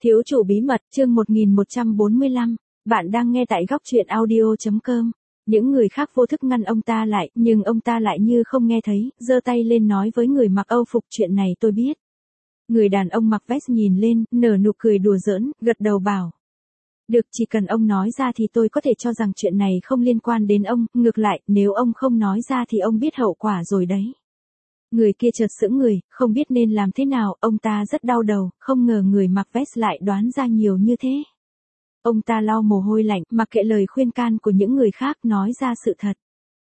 Thiếu chủ bí mật, chương 1145, bạn đang nghe tại góc truyện audio.com. Những người khác vô thức ngăn ông ta lại, nhưng ông ta lại như không nghe thấy, giơ tay lên nói với người mặc Âu phục chuyện này tôi biết. Người đàn ông mặc vest nhìn lên, nở nụ cười đùa giỡn, gật đầu bảo. Được, chỉ cần ông nói ra thì tôi có thể cho rằng chuyện này không liên quan đến ông, ngược lại, nếu ông không nói ra thì ông biết hậu quả rồi đấy. Người kia chợt sững người, không biết nên làm thế nào, ông ta rất đau đầu, không ngờ người mặc vest lại đoán ra nhiều như thế. Ông ta lau mồ hôi lạnh, mặc kệ lời khuyên can của những người khác, nói ra sự thật.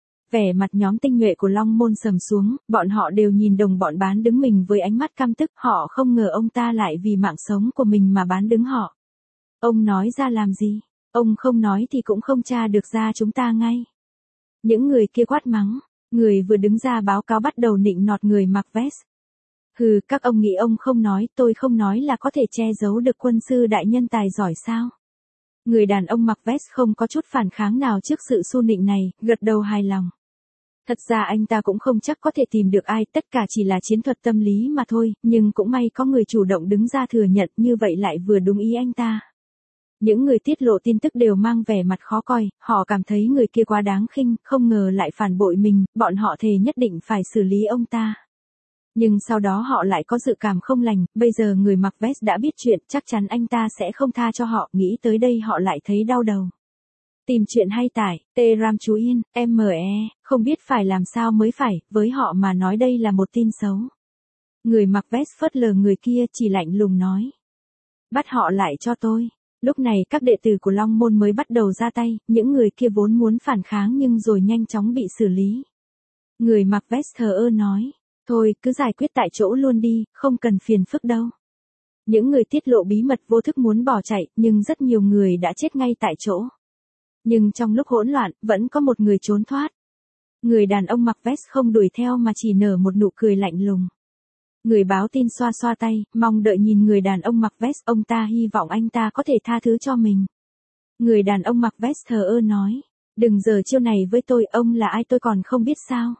Vẻ mặt nhóm tinh nhuệ của Long Môn sầm xuống, bọn họ đều nhìn đồng bọn bán đứng mình với ánh mắt căm tức, họ không ngờ ông ta lại vì mạng sống của mình mà bán đứng họ. Ông nói ra làm gì? Ông không nói thì cũng không tra được ra chúng ta ngay. Những người kia quát mắng. Người vừa đứng ra báo cáo bắt đầu nịnh nọt người mặc vest. Hừ, các ông nghĩ ông không nói, tôi không nói là có thể che giấu được quân sư đại nhân tài giỏi sao? Người đàn ông mặc vest không có chút phản kháng nào trước sự xu nịnh này, gật đầu hài lòng. Thật ra anh ta cũng không chắc có thể tìm được ai, tất cả chỉ là chiến thuật tâm lý mà thôi, nhưng cũng may có người chủ động đứng ra thừa nhận, như vậy lại vừa đúng ý anh ta. Những người tiết lộ tin tức đều mang vẻ mặt khó coi, họ cảm thấy người kia quá đáng khinh, không ngờ lại phản bội mình, bọn họ thề nhất định phải xử lý ông ta. Nhưng sau đó họ lại có dự cảm không lành, bây giờ người mặc vest đã biết chuyện, chắc chắn anh ta sẽ không tha cho họ, nghĩ tới đây họ lại thấy đau đầu. Tìm chuyện hay tải, T-Ram chú Yên, ME, không biết phải làm sao mới phải, với họ mà nói đây là một tin xấu. Người mặc vest phớt lờ người kia, chỉ lạnh lùng nói. Bắt họ lại cho tôi. Lúc này các đệ tử của Long Môn mới bắt đầu ra tay, những người kia vốn muốn phản kháng nhưng rồi nhanh chóng bị xử lý. Người mặc vest thờ ơ nói, thôi cứ giải quyết tại chỗ luôn đi, không cần phiền phức đâu. Những người tiết lộ bí mật vô thức muốn bỏ chạy, nhưng rất nhiều người đã chết ngay tại chỗ. Nhưng trong lúc hỗn loạn, vẫn có một người trốn thoát. Người đàn ông mặc vest không đuổi theo mà chỉ nở một nụ cười lạnh lùng. Người báo tin xoa xoa tay, mong đợi nhìn người đàn ông mặc vest, ông ta hy vọng anh ta có thể tha thứ cho mình. Người đàn ông mặc vest thờ ơ nói, đừng giở chiêu này với tôi, ông là ai tôi còn không biết sao.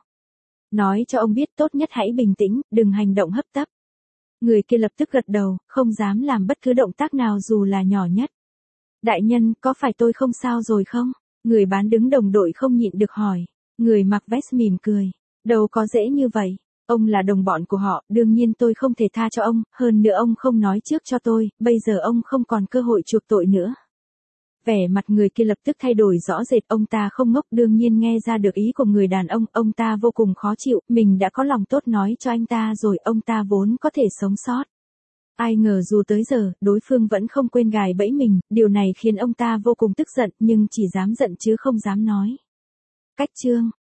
Nói cho ông biết tốt nhất hãy bình tĩnh, đừng hành động hấp tấp. Người kia lập tức gật đầu, không dám làm bất cứ động tác nào dù là nhỏ nhất. Đại nhân, có phải tôi không sao rồi không? Người bán đứng đồng đội không nhịn được hỏi. Người mặc vest mỉm cười, đâu có dễ như vậy. Ông là đồng bọn của họ, đương nhiên tôi không thể tha cho ông, hơn nữa ông không nói trước cho tôi, bây giờ ông không còn cơ hội chuộc tội nữa. Vẻ mặt người kia lập tức thay đổi rõ rệt, ông ta không ngốc, đương nhiên nghe ra được ý của người đàn ông ta vô cùng khó chịu, mình đã có lòng tốt nói cho anh ta rồi, ông ta vốn có thể sống sót. Ai ngờ dù tới giờ, đối phương vẫn không quên gài bẫy mình, điều này khiến ông ta vô cùng tức giận, nhưng chỉ dám giận chứ không dám nói. Cách chương